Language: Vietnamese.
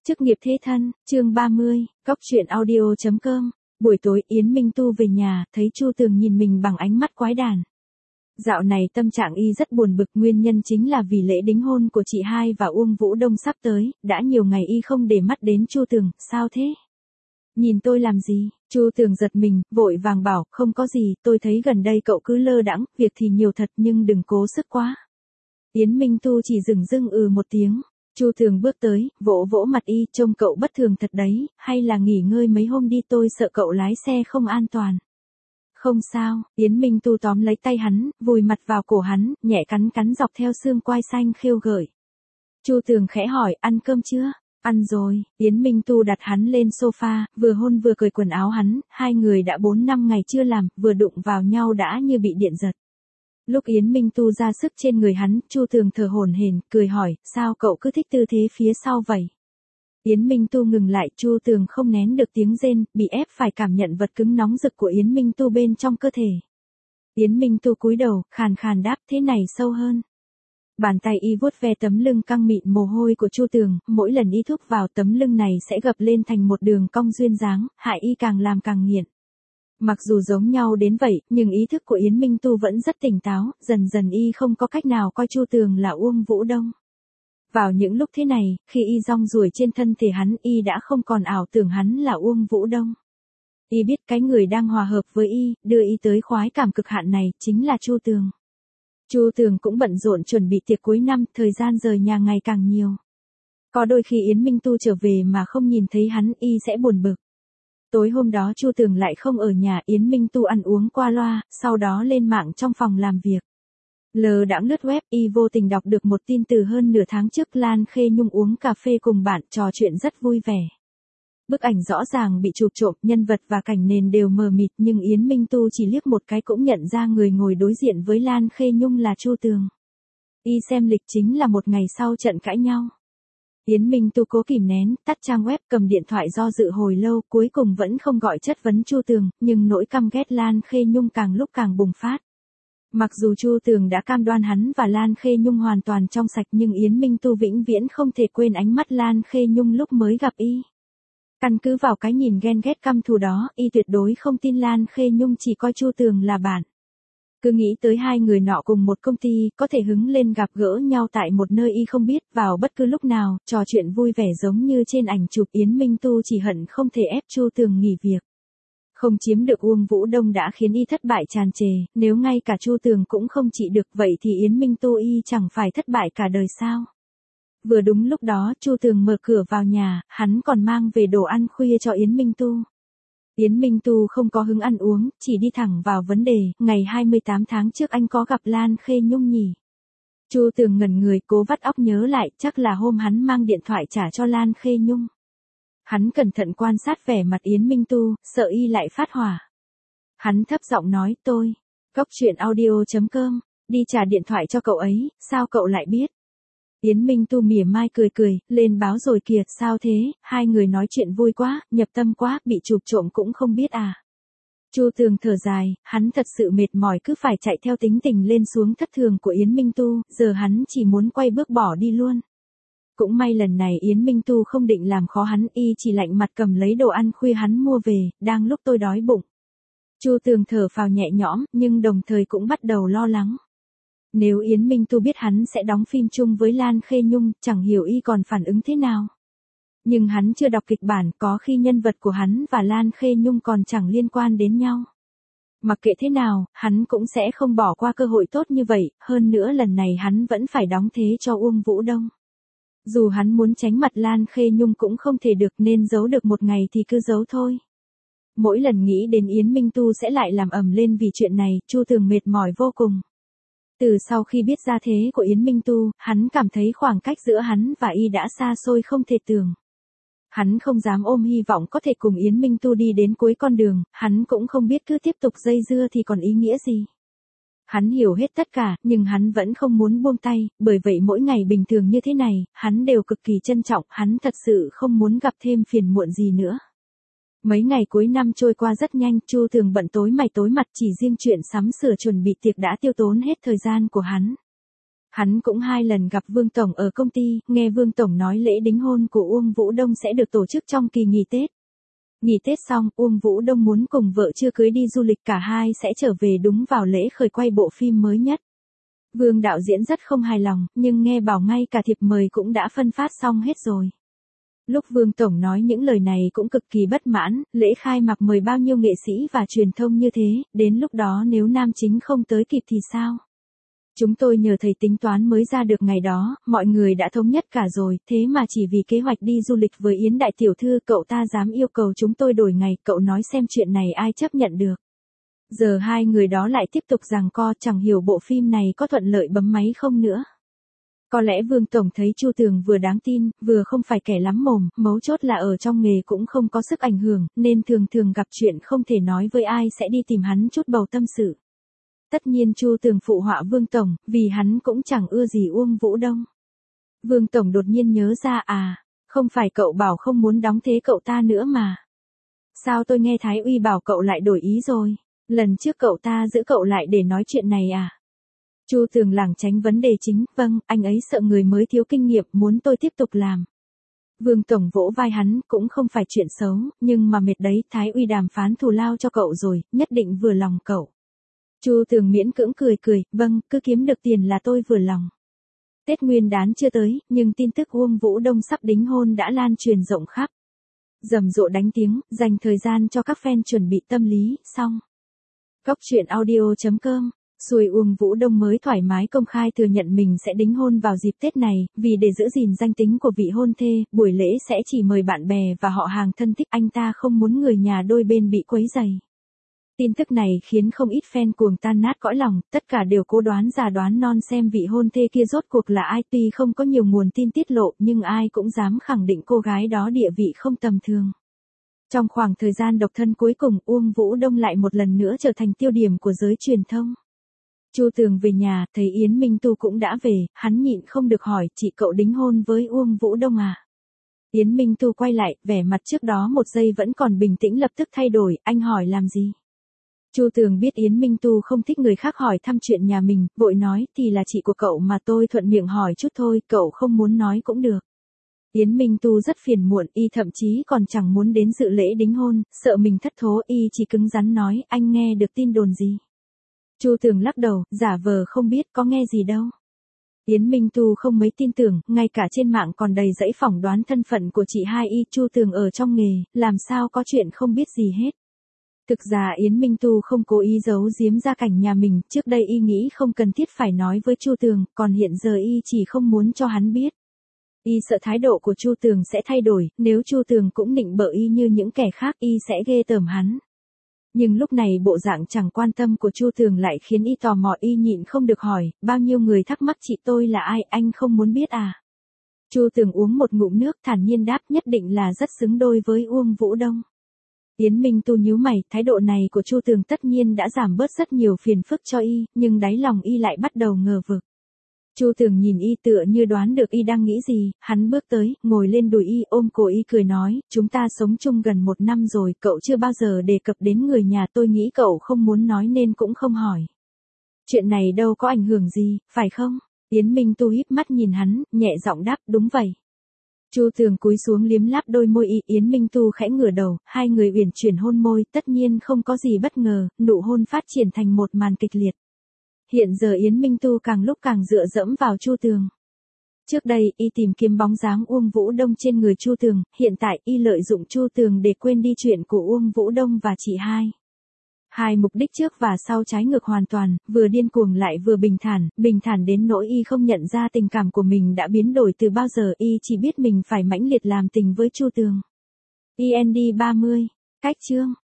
Chức nghiệp thế thân, chương 30, Góc truyện audio.com. Buổi tối Yến Minh Tu về nhà, thấy Chu Tường nhìn mình bằng ánh mắt quái đản. Dạo này tâm trạng y rất buồn bực, nguyên nhân chính là vì lễ đính hôn của chị hai và Uông Vũ Đông sắp tới, đã nhiều ngày y không để mắt đến Chu Tường, sao thế? Nhìn tôi làm gì? Chu Tường giật mình, vội vàng bảo, không có gì, tôi thấy gần đây cậu cứ lơ đãng, việc thì nhiều thật nhưng đừng cố sức quá. Yến Minh Tu chỉ dửng dưng một tiếng. Chu Tường bước tới, vỗ vỗ mặt y, trông cậu bất thường thật đấy, hay là nghỉ ngơi mấy hôm đi, tôi sợ cậu lái xe không an toàn. Không sao, Yến Minh Tu tóm lấy tay hắn, vùi mặt vào cổ hắn, nhẹ cắn cắn dọc theo xương quai xanh khêu gợi. Chu Tường khẽ hỏi, ăn cơm chưa? Ăn rồi, Yến Minh Tu đặt hắn lên sofa, vừa hôn vừa cởi quần áo hắn, hai người đã 4-5 ngày chưa làm, vừa đụng vào nhau đã như bị điện giật. Lúc Yến Minh Tu ra sức trên người hắn, Chu Tường thở hổn hển, cười hỏi, sao cậu cứ thích tư thế phía sau vậy? Yến Minh Tu ngừng lại, Chu Tường không nén được tiếng rên, bị ép phải cảm nhận vật cứng nóng rực của Yến Minh Tu bên trong cơ thể. Yến Minh Tu cúi đầu, khàn khàn đáp, thế này sâu hơn. Bàn tay y vuốt ve tấm lưng căng mịn mồ hôi của Chu Tường, mỗi lần y thúc vào tấm lưng này sẽ gập lên thành một đường cong duyên dáng, hại y càng làm càng nghiện. Mặc dù giống nhau đến vậy, nhưng ý thức của Yến Minh Tu vẫn rất tỉnh táo, dần dần y không có cách nào coi Chu Tường là Uông Vũ Đông. Vào những lúc thế này, khi y rong ruổi trên thân thể hắn, y đã không còn ảo tưởng hắn là Uông Vũ Đông. Y biết cái người đang hòa hợp với y, đưa y tới khoái cảm cực hạn này, chính là Chu Tường. Chu Tường cũng bận rộn chuẩn bị tiệc cuối năm, thời gian rời nhà ngày càng nhiều. Có đôi khi Yến Minh Tu trở về mà không nhìn thấy hắn, y sẽ buồn bực. Tối hôm đó Chu Tường lại không ở nhà, Yến Minh Tu ăn uống qua loa, sau đó lên mạng trong phòng làm việc. Lờ đãng lướt web, y vô tình đọc được một tin từ hơn nửa tháng trước, Lan Khê Nhung uống cà phê cùng bạn, trò chuyện rất vui vẻ. Bức ảnh rõ ràng bị chụp trộm, nhân vật và cảnh nền đều mờ mịt, nhưng Yến Minh Tu chỉ liếc một cái cũng nhận ra người ngồi đối diện với Lan Khê Nhung là Chu Tường. Y xem lịch chính là một ngày sau trận cãi nhau. Yến Minh Tu cố kìm nén, tắt trang web, cầm điện thoại do dự hồi lâu, cuối cùng vẫn không gọi chất vấn Chu Tường, nhưng nỗi căm ghét Lan Khê Nhung càng lúc càng bùng phát. Mặc dù Chu Tường đã cam đoan hắn và Lan Khê Nhung hoàn toàn trong sạch, nhưng Yến Minh Tu vĩnh viễn không thể quên ánh mắt Lan Khê Nhung lúc mới gặp y. Căn cứ vào cái nhìn ghen ghét căm thù đó, y tuyệt đối không tin Lan Khê Nhung chỉ coi Chu Tường là bạn. Cứ nghĩ tới hai người nọ cùng một công ty, có thể hứng lên gặp gỡ nhau tại một nơi y không biết, vào bất cứ lúc nào, trò chuyện vui vẻ giống như trên ảnh chụp. Yến Minh Tu chỉ hận không thể ép Chu Tường nghỉ việc. Không chiếm được Uông Vũ Đông đã khiến y thất bại tràn trề, nếu ngay cả Chu Tường cũng không trị được vậy thì Yến Minh Tu y chẳng phải thất bại cả đời sao? Vừa đúng lúc đó, Chu Tường mở cửa vào nhà, hắn còn mang về đồ ăn khuya cho Yến Minh Tu. Yến Minh Tu không có hứng ăn uống, chỉ đi thẳng vào vấn đề, ngày 28 tháng trước anh có gặp Lan Khê Nhung nhỉ? Chu Tường ngẩn người, cố vắt óc nhớ lại, chắc là hôm hắn mang điện thoại trả cho Lan Khê Nhung. Hắn cẩn thận quan sát vẻ mặt Yến Minh Tu, sợ y lại phát hỏa. Hắn thấp giọng nói, tôi, Góc truyện audio.com, đi trả điện thoại cho cậu ấy, sao cậu lại biết? Yến Minh Tu mỉa mai cười cười, lên báo rồi kìa, sao thế, hai người nói chuyện vui quá, nhập tâm quá, bị chụp trộm cũng không biết à. Chu Tường thở dài, hắn thật sự mệt mỏi cứ phải chạy theo tính tình lên xuống thất thường của Yến Minh Tu, giờ hắn chỉ muốn quay bước bỏ đi luôn. Cũng may lần này Yến Minh Tu không định làm khó hắn, y chỉ lạnh mặt cầm lấy đồ ăn khuya hắn mua về, đang lúc tôi đói bụng. Chu Tường thở phào nhẹ nhõm, nhưng đồng thời cũng bắt đầu lo lắng. Nếu Yến Minh Tu biết hắn sẽ đóng phim chung với Lan Khê Nhung, chẳng hiểu y còn phản ứng thế nào. Nhưng hắn chưa đọc kịch bản, có khi nhân vật của hắn và Lan Khê Nhung còn chẳng liên quan đến nhau. Mặc kệ thế nào, hắn cũng sẽ không bỏ qua cơ hội tốt như vậy, hơn nữa lần này hắn vẫn phải đóng thế cho Uông Vũ Đông. Dù hắn muốn tránh mặt Lan Khê Nhung cũng không thể được, nên giấu được một ngày thì cứ giấu thôi. Mỗi lần nghĩ đến Yến Minh Tu sẽ lại làm ầm lên vì chuyện này, Chu Tường mệt mỏi vô cùng. Từ sau khi biết ra thế của Yến Minh Tu, hắn cảm thấy khoảng cách giữa hắn và y đã xa xôi không thể tưởng. Hắn không dám ôm hy vọng có thể cùng Yến Minh Tu đi đến cuối con đường, hắn cũng không biết cứ tiếp tục dây dưa thì còn ý nghĩa gì. Hắn hiểu hết tất cả, nhưng hắn vẫn không muốn buông tay, bởi vậy mỗi ngày bình thường như thế này, hắn đều cực kỳ trân trọng, hắn thật sự không muốn gặp thêm phiền muộn gì nữa. Mấy ngày cuối năm trôi qua rất nhanh, Chu Tường bận tối mày tối mặt, chỉ riêng chuyện sắm sửa chuẩn bị tiệc đã tiêu tốn hết thời gian của hắn. Hắn cũng 2 lần gặp Vương Tổng ở công ty, nghe Vương Tổng nói lễ đính hôn của Uông Vũ Đông sẽ được tổ chức trong kỳ nghỉ Tết. Nghỉ Tết xong, Uông Vũ Đông muốn cùng vợ chưa cưới đi du lịch, cả hai sẽ trở về đúng vào lễ khởi quay bộ phim mới nhất. Vương đạo diễn rất không hài lòng, nhưng nghe bảo ngay cả thiệp mời cũng đã phân phát xong hết rồi. Lúc Vương Tổng nói những lời này cũng cực kỳ bất mãn, lễ khai mạc mời bao nhiêu nghệ sĩ và truyền thông như thế, đến lúc đó nếu nam chính không tới kịp thì sao? Chúng tôi nhờ thầy tính toán mới ra được ngày đó, mọi người đã thống nhất cả rồi, thế mà chỉ vì kế hoạch đi du lịch với Yến đại tiểu thư cậu ta dám yêu cầu chúng tôi đổi ngày, cậu nói xem chuyện này ai chấp nhận được. Giờ hai người đó lại tiếp tục giằng co, chẳng hiểu bộ phim này có thuận lợi bấm máy không nữa. Có lẽ Vương Tổng thấy Chu Tường vừa đáng tin, vừa không phải kẻ lắm mồm, mấu chốt là ở trong nghề cũng không có sức ảnh hưởng, nên thường thường gặp chuyện không thể nói với ai sẽ đi tìm hắn chút bầu tâm sự. Tất nhiên Chu Tường phụ họa Vương Tổng, vì hắn cũng chẳng ưa gì Uông Vũ Đông. Vương Tổng đột nhiên nhớ ra không phải cậu bảo không muốn đóng thế cậu ta nữa mà. Sao tôi nghe Thái Uy bảo cậu lại đổi ý rồi, lần trước cậu ta giữ cậu lại để nói chuyện này à? Chu Tường lảng tránh vấn đề chính, vâng, anh ấy sợ người mới thiếu kinh nghiệm muốn tôi tiếp tục làm. Vương Tổng vỗ vai hắn, cũng không phải chuyện xấu, nhưng mà mệt đấy, Thái Uy đàm phán thù lao cho cậu rồi, nhất định vừa lòng cậu. Chu Tường miễn cưỡng cười, vâng, cứ kiếm được tiền là tôi vừa lòng. Tết Nguyên Đán chưa tới, nhưng tin tức Uông Vũ Đông sắp đính hôn đã lan truyền rộng khắp. Rầm rộ đánh tiếng, dành thời gian cho các fan chuẩn bị tâm lý, xong. Góc truyện audio.com. Xuôi Uông Vũ Đông mới thoải mái công khai thừa nhận mình sẽ đính hôn vào dịp Tết này, vì để giữ gìn danh tính của vị hôn thê, buổi lễ sẽ chỉ mời bạn bè và họ hàng thân thích, anh ta không muốn người nhà đôi bên bị quấy rầy. Tin tức này khiến không ít fan cuồng tan nát cõi lòng, tất cả đều cố đoán già đoán non xem vị hôn thê kia rốt cuộc là ai, tuy không có nhiều nguồn tin tiết lộ nhưng ai cũng dám khẳng định cô gái đó địa vị không tầm thường. Trong khoảng thời gian độc thân cuối cùng, Uông Vũ Đông lại một lần nữa trở thành tiêu điểm của giới truyền thông. Chu Tường về nhà, thấy Yến Minh Tu cũng đã về, hắn nhịn không được hỏi, chị cậu đính hôn với Uông Vũ Đông à? Yến Minh Tu quay lại, vẻ mặt trước đó một giây vẫn còn bình tĩnh lập tức thay đổi, anh hỏi làm gì? Chu Tường biết Yến Minh Tu không thích người khác hỏi thăm chuyện nhà mình, vội nói, thì là chị của cậu mà tôi thuận miệng hỏi chút thôi, cậu không muốn nói cũng được. Yến Minh Tu rất phiền muộn, y thậm chí còn chẳng muốn đến dự lễ đính hôn, sợ mình thất thố, y chỉ cứng rắn nói, anh nghe được tin đồn gì? Chu Tường lắc đầu, giả vờ không biết, có nghe gì đâu. Yến Minh Tu không mấy tin tưởng, ngay cả trên mạng còn đầy dãy phỏng đoán thân phận của chị hai y. Chu Tường ở trong nghề, làm sao có chuyện không biết gì hết. Thực ra Yến Minh Tu không cố ý giấu giếm gia cảnh nhà mình, trước đây y nghĩ không cần thiết phải nói với Chu Tường, còn hiện giờ y chỉ không muốn cho hắn biết. Y sợ thái độ của Chu Tường sẽ thay đổi, nếu Chu Tường cũng nịnh bợ y như những kẻ khác y sẽ ghê tởm hắn. Nhưng lúc này bộ dạng chẳng quan tâm của Chu Tường lại khiến y tò mò, y nhịn không được hỏi, bao nhiêu người thắc mắc chị tôi là ai, anh không muốn biết à? Chu Tường uống một ngụm nước thản nhiên đáp, nhất định là rất xứng đôi với Uông Vũ Đông. Yến Minh Tu nhíu mày, thái độ này của Chu Tường tất nhiên đã giảm bớt rất nhiều phiền phức cho y, nhưng đáy lòng y lại bắt đầu ngờ vực. Chu Tường nhìn y tựa như đoán được y đang nghĩ gì, hắn bước tới, ngồi lên đùi y, ôm cổ y cười nói, chúng ta sống chung gần 1 năm rồi, cậu chưa bao giờ đề cập đến người nhà, tôi nghĩ cậu không muốn nói nên cũng không hỏi. Chuyện này đâu có ảnh hưởng gì, phải không? Yến Minh Tu híp mắt nhìn hắn, nhẹ giọng đáp, đúng vậy. Chu Tường cúi xuống liếm láp đôi môi y, Yến Minh Tu khẽ ngửa đầu, hai người uyển chuyển hôn môi, tất nhiên không có gì bất ngờ, nụ hôn phát triển thành một màn kịch liệt. Hiện giờ Yến Minh Tu càng lúc càng dựa dẫm vào Chu Tường. Trước đây, y tìm kiếm bóng dáng Uông Vũ Đông trên người Chu Tường, hiện tại y lợi dụng Chu Tường để quên đi chuyện của Uông Vũ Đông và chị hai. Hai mục đích trước và sau trái ngược hoàn toàn, vừa điên cuồng lại vừa bình thản đến nỗi y không nhận ra tình cảm của mình đã biến đổi từ bao giờ, y chỉ biết mình phải mãnh liệt làm tình với Chu Tường. END 30. Cách chương